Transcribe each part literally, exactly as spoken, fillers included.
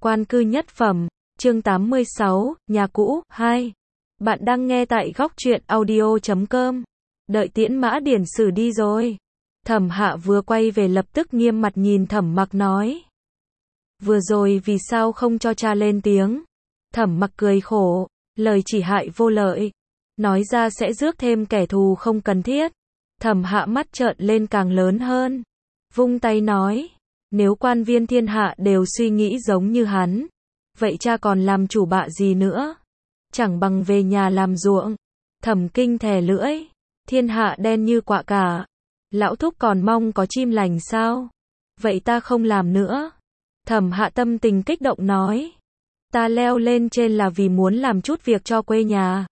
Quan cư nhất phẩm, chương tám mươi sáu, nhà cũ, hai. Bạn đang nghe tại góc truyện audio chấm com. Đợi Tiễn Mã Điển Sử đi rồi. Thẩm Hạ vừa quay về lập tức nghiêm mặt nhìn Thẩm Mặc nói. Vừa rồi vì sao không cho cha lên tiếng? Thẩm Mặc cười khổ, lời chỉ hại vô lợi. Nói ra sẽ rước thêm kẻ thù không cần thiết. Thẩm Hạ mắt trợn lên càng lớn hơn. Vung tay nói. Nếu quan viên thiên hạ đều suy nghĩ giống như hắn, vậy cha còn làm chủ bạ gì nữa? Chẳng bằng về nhà làm ruộng. Thẩm Kinh thè lưỡi. Thiên hạ đen như quạ cả. Lão thúc còn mong có chim lành sao? Vậy ta không làm nữa. Thẩm Hạ tâm tình kích động nói. Ta leo lên trên là vì muốn làm chút việc cho quê nhà.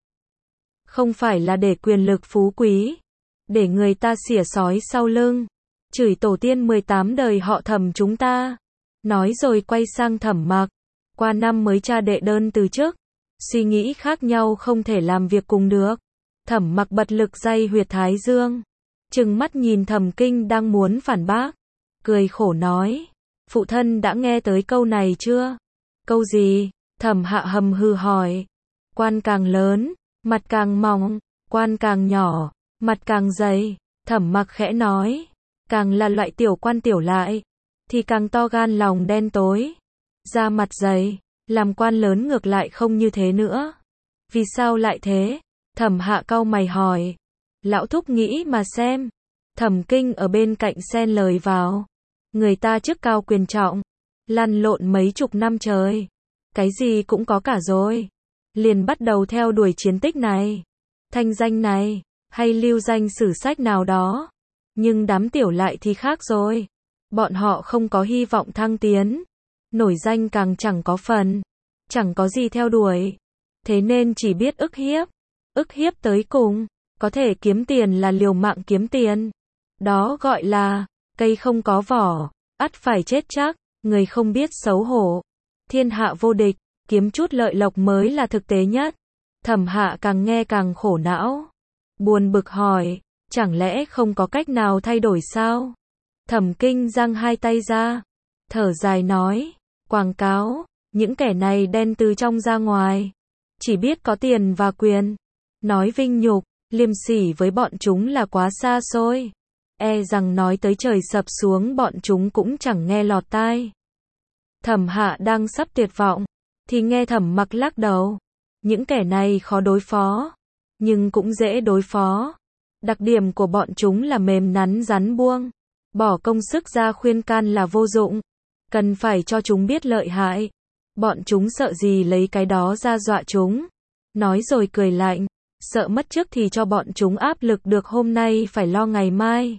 Không phải là để quyền lực phú quý. Để người ta xỉa sói sau lưng. Chửi tổ tiên mười tám đời họ Thẩm chúng ta. Nói rồi quay sang Thẩm Mặc. Qua năm mới cha đệ đơn từ chức. Suy nghĩ khác nhau không thể làm việc cùng được. Thẩm Mặc bật lực day huyệt thái dương. Trừng mắt nhìn Thẩm Kinh đang muốn phản bác. Cười khổ nói. Phụ thân đã nghe tới câu này chưa? Câu gì? Thẩm Hạ hầm hừ hỏi. Quan càng lớn, mặt càng mỏng. Quan càng nhỏ, mặt càng dày. Thẩm Mặc khẽ nói. Càng là loại tiểu quan tiểu lại, thì càng to gan lòng đen tối. Da mặt dày, làm quan lớn ngược lại không như thế nữa. Vì sao lại thế? Thẩm Hạ cau mày hỏi. Lão thúc nghĩ mà xem. Thẩm Kinh ở bên cạnh xen lời vào. Người ta chức cao quyền trọng, lăn lộn mấy chục năm trời. Cái gì cũng có cả rồi. Liền bắt đầu theo đuổi chiến tích này, thanh danh này, hay lưu danh sử sách nào đó. Nhưng đám tiểu lại thì khác rồi. Bọn họ không có hy vọng thăng tiến. Nổi danh càng chẳng có phần. Chẳng có gì theo đuổi. Thế nên chỉ biết ức hiếp. Ức hiếp tới cùng. Có thể kiếm tiền là liều mạng kiếm tiền. Đó gọi là cây không có vỏ, ắt phải chết chắc. Người không biết xấu hổ. Thiên hạ vô địch. Kiếm chút lợi lộc mới là thực tế nhất. Thẩm Hạ càng nghe càng khổ não. Buồn bực hỏi. Chẳng lẽ không có cách nào thay đổi sao? Thẩm Kinh giang hai tay ra. Thở dài nói. Quảng cáo. Những kẻ này đen từ trong ra ngoài. Chỉ biết có tiền và quyền. Nói vinh nhục, liêm sỉ với bọn chúng là quá xa xôi. E rằng nói tới trời sập xuống bọn chúng cũng chẳng nghe lọt tai. Thẩm Hạ đang sắp tuyệt vọng. Thì nghe Thẩm Mặc lắc đầu. Những kẻ này khó đối phó. Nhưng cũng dễ đối phó. Đặc điểm của bọn chúng là mềm nắn rắn buông. Bỏ công sức ra khuyên can là vô dụng. Cần phải cho chúng biết lợi hại. Bọn chúng sợ gì lấy cái đó ra dọa chúng. Nói rồi cười lạnh. Sợ mất chức thì cho bọn chúng áp lực được hôm nay phải lo ngày mai.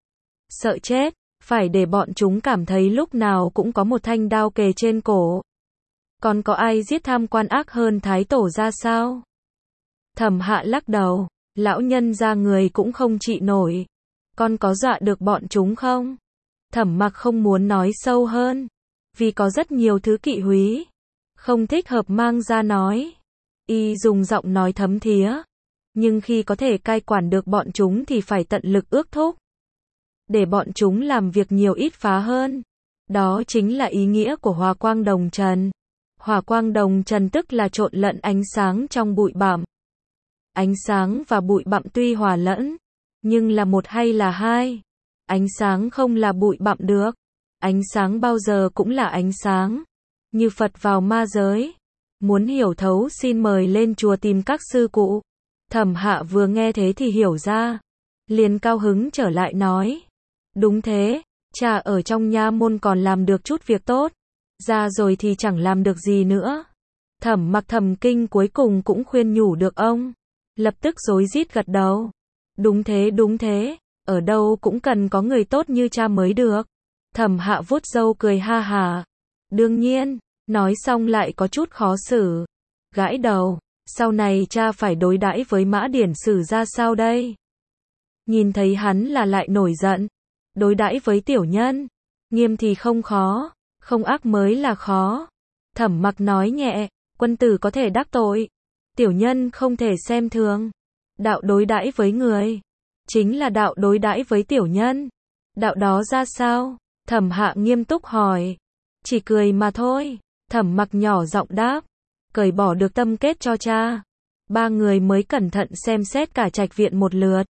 Sợ chết, phải để bọn chúng cảm thấy lúc nào cũng có một thanh đao kề trên cổ. Còn có ai giết tham quan ác hơn Thái Tổ ra sao? Thẩm Hạ lắc đầu. Lão nhân ra người cũng không trị nổi. Con có dọa được bọn chúng không? Thẩm Mặc không muốn nói sâu hơn. Vì có rất nhiều thứ kỵ húy. Không thích hợp mang ra nói. Y dùng giọng nói thấm thía. Nhưng khi có thể cai quản được bọn chúng thì phải tận lực ước thúc. Để bọn chúng làm việc nhiều ít phá hơn. Đó chính là ý nghĩa của Hỏa Quang Đồng Trần. Hỏa Quang Đồng Trần tức là trộn lẫn ánh sáng trong bụi bặm. Ánh sáng và bụi bặm tuy hòa lẫn, nhưng là một hay là hai. Ánh sáng không là bụi bặm được. Ánh sáng bao giờ cũng là ánh sáng. Như Phật vào ma giới. Muốn hiểu thấu xin mời lên chùa tìm các sư cụ. Thẩm Hạ vừa nghe thế thì hiểu ra. Liền cao hứng trở lại nói. Đúng thế, cha ở trong nha môn còn làm được chút việc tốt. Ra rồi thì chẳng làm được gì nữa. Thẩm Mặc Thẩm Kinh cuối cùng cũng khuyên nhủ được ông. Lập tức rối rít gật đầu. Đúng thế đúng thế, ở đâu cũng cần có người tốt như cha mới được. Thẩm Hạ vuốt râu cười ha hả. Đương nhiên, nói xong lại có chút khó xử. Gãi đầu, sau này cha phải đối đãi với Mã Điển Sử ra sao đây? Nhìn thấy hắn là lại nổi giận. Đối đãi với tiểu nhân, nghiêm thì không khó, không ác mới là khó. Thẩm Mặc nói nhẹ, quân tử có thể đắc tội. Tiểu nhân không thể xem thường. Đạo đối đãi với người, chính là đạo đối đãi với tiểu nhân. Đạo đó ra sao? Thẩm Hạ nghiêm túc hỏi. Chỉ cười mà thôi. Thẩm Mặc nhỏ giọng đáp, cởi bỏ được tâm kết cho cha. Ba người mới cẩn thận xem xét cả trạch viện một lượt.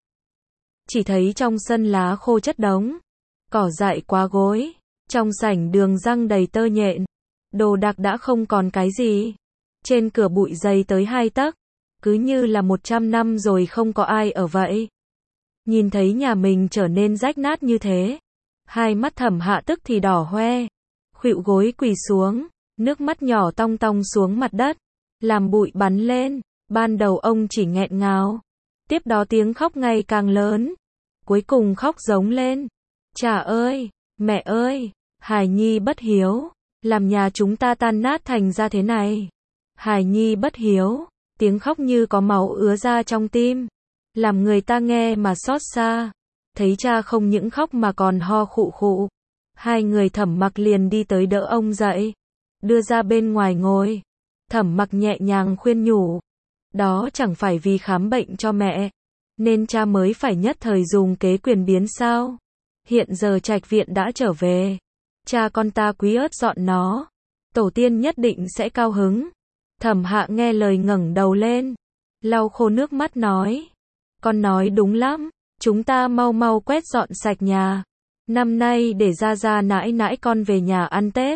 Chỉ thấy trong sân lá khô chất đống, cỏ dại quá gối, trong sảnh đường răng đầy tơ nhện, đồ đạc đã không còn cái gì. Trên cửa bụi dày tới hai tấc, cứ như là một trăm năm rồi không có ai ở vậy. Nhìn thấy nhà mình trở nên rách nát như thế, hai mắt Thẩm Hạ tức thì đỏ hoe, khuỵu gối quỳ xuống, nước mắt nhỏ tong tong xuống mặt đất, làm bụi bắn lên. Ban đầu ông chỉ nghẹn ngào, tiếp đó tiếng khóc ngày càng lớn, cuối cùng khóc giống lên. Cha ơi, mẹ ơi, hài nhi bất hiếu, làm nhà chúng ta tan nát thành ra thế này. Hài nhi bất hiếu, tiếng khóc như có máu ứa ra trong tim, làm người ta nghe mà xót xa. Thấy cha không những khóc mà còn ho khụ khụ, hai người Thẩm Mặc liền đi tới đỡ ông dậy, đưa ra bên ngoài ngồi. Thẩm Mặc nhẹ nhàng khuyên nhủ, đó chẳng phải vì khám bệnh cho mẹ, nên cha mới phải nhất thời dùng kế quyền biến sao? Hiện giờ trạch viện đã trở về, cha con ta quý ớt dọn nó, tổ tiên nhất định sẽ cao hứng. Thẩm Hạ nghe lời ngẩng đầu lên, lau khô nước mắt nói, con nói đúng lắm, chúng ta mau mau quét dọn sạch nhà, năm nay để ra ra nãi nãi con về nhà ăn Tết.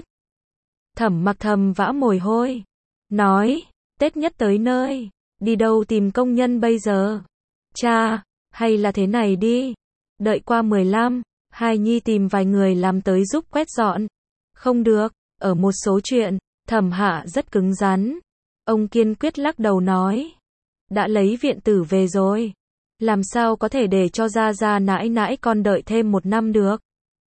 Thẩm Mặc thầm vã mồ hôi, nói, Tết nhất tới nơi, đi đâu tìm công nhân bây giờ? Cha, hay là thế này đi, đợi qua mười lăm, hài nhi tìm vài người làm tới giúp quét dọn. Không được, ở một số chuyện, Thẩm Hạ rất cứng rắn. Ông kiên quyết lắc đầu nói, đã lấy viện tử về rồi, làm sao có thể để cho ra ra nãi nãi con đợi thêm một năm được.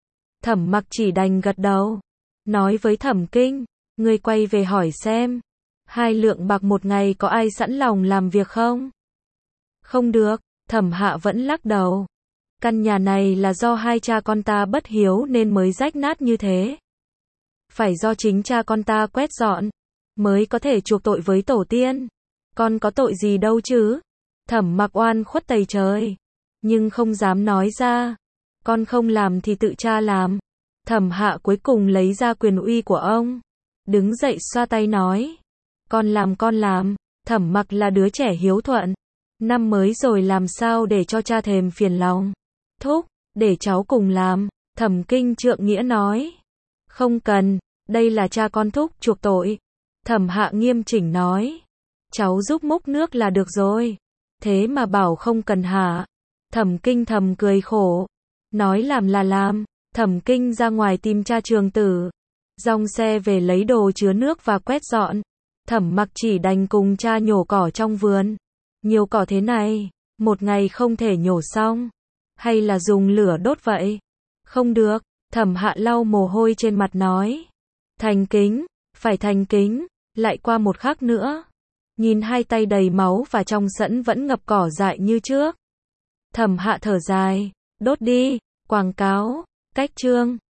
Thẩm Mặc chỉ đành gật đầu, nói với Thẩm Kinh, ngươi quay về hỏi xem, hai lượng bạc một ngày có ai sẵn lòng làm việc không? Không được, Thẩm Hạ vẫn lắc đầu. Căn nhà này là do hai cha con ta bất hiếu nên mới rách nát như thế. Phải do chính cha con ta quét dọn, mới có thể chuộc tội với tổ tiên. Con có tội gì đâu chứ? Thẩm Mặc oan khuất tày trời, nhưng không dám nói ra. Con không làm thì tự cha làm. Thẩm Hạ cuối cùng lấy ra quyền uy của ông, đứng dậy xoa tay nói, con làm con làm. Thẩm Mặc là đứa trẻ hiếu thuận, năm mới rồi làm sao để cho cha thèm phiền lòng. Thúc, để cháu cùng làm. Thẩm Kinh trượng nghĩa nói, không cần, đây là cha con thúc chuộc tội. Thẩm Hạ nghiêm chỉnh nói, cháu giúp múc nước là được rồi, thế mà bảo không cần hả? Thẩm Kinh thầm cười khổ, nói làm là làm. Thẩm Kinh ra ngoài tìm cha Trường Tử, dòng xe về lấy đồ chứa nước và quét dọn. Thẩm Mặc chỉ đành cùng cha nhổ cỏ trong vườn. Nhiều cỏ thế này, một ngày không thể nhổ xong, hay là dùng lửa đốt vậy? Không được. Thẩm Hạ lau mồ hôi trên mặt nói, thành kính, phải thành kính. Lại qua một khắc nữa, nhìn hai tay đầy máu và trong sẫn vẫn ngập cỏ dại như trước. Thẩm Hạ thở dài, đốt đi. Quảng cáo, cách chương